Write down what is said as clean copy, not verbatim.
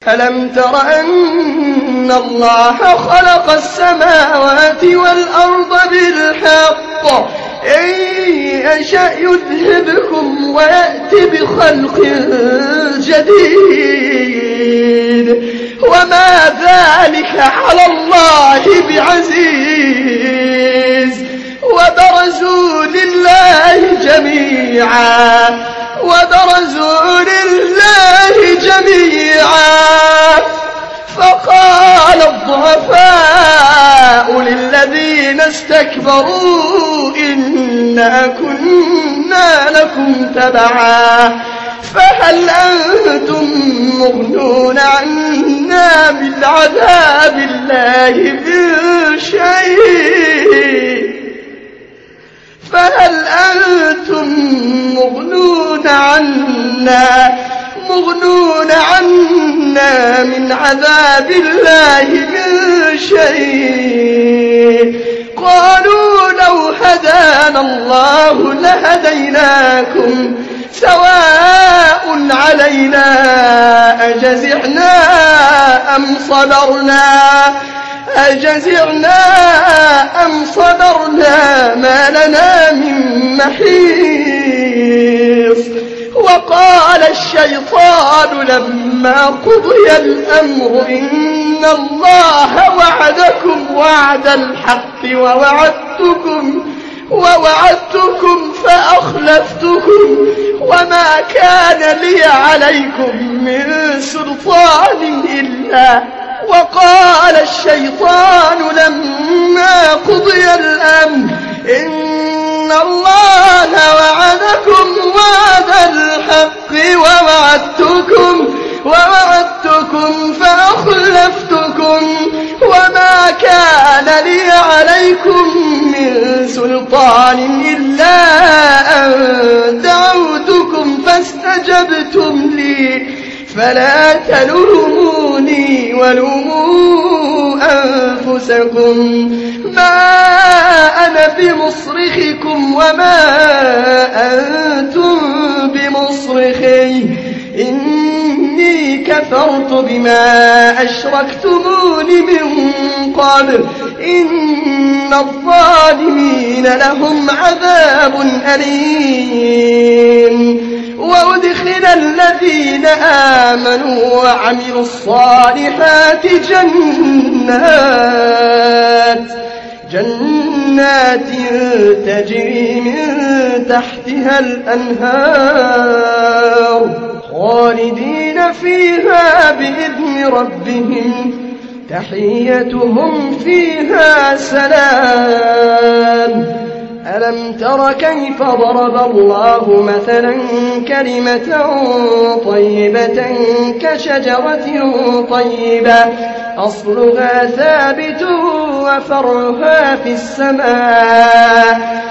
ألم تر أن الله خلق السماوات والأرض بالحق إن يشأ يذهبكم ويأتي بخلق جديد وما ذلك على الله بعزيز وبرزوا لله جميعا فقال الضعفاء للذين استكبروا إنا كنا لكم تبعا فهل أنتم مغنون عنا من عذاب الله من شيء فهل أنتم مغنون عنا من عذاب الله من شيء قالوا لو هدانا الله لهديناكم سواء علينا أجزعنا أم صبرنا ما لنا من محيص وقال الشيطان لما قضي الأمر إن الله وعدكم وعد الحق ووعدتكم فأخلفتكم وما كان لي عليكم من سلطان وقال الشيطان لما قضي الأمر إن الله وعدكم وعد الحق ووعدتكم فأخلفتكم وما كان لي عليكم من سلطان إلا أن دعوتكم فاستجبتم لي فلا تلوموني ولوموا أنفسكم ما أنا بمصرخكم وما أنتم بمصرخي إني كفرت بما أشركتمون من قبل إن الظالمين لهم عذاب أليم وأدخل الذين آمنوا وعملوا الصالحات جنات تجري من تحتها الأنهار خالدين فيها بإذن ربهم تحيتهم فيها سلام ألم تر كيف ضرب الله مثلا كلمة طيبة كشجرة طيبة أصلها ثابت وفرعها في السماء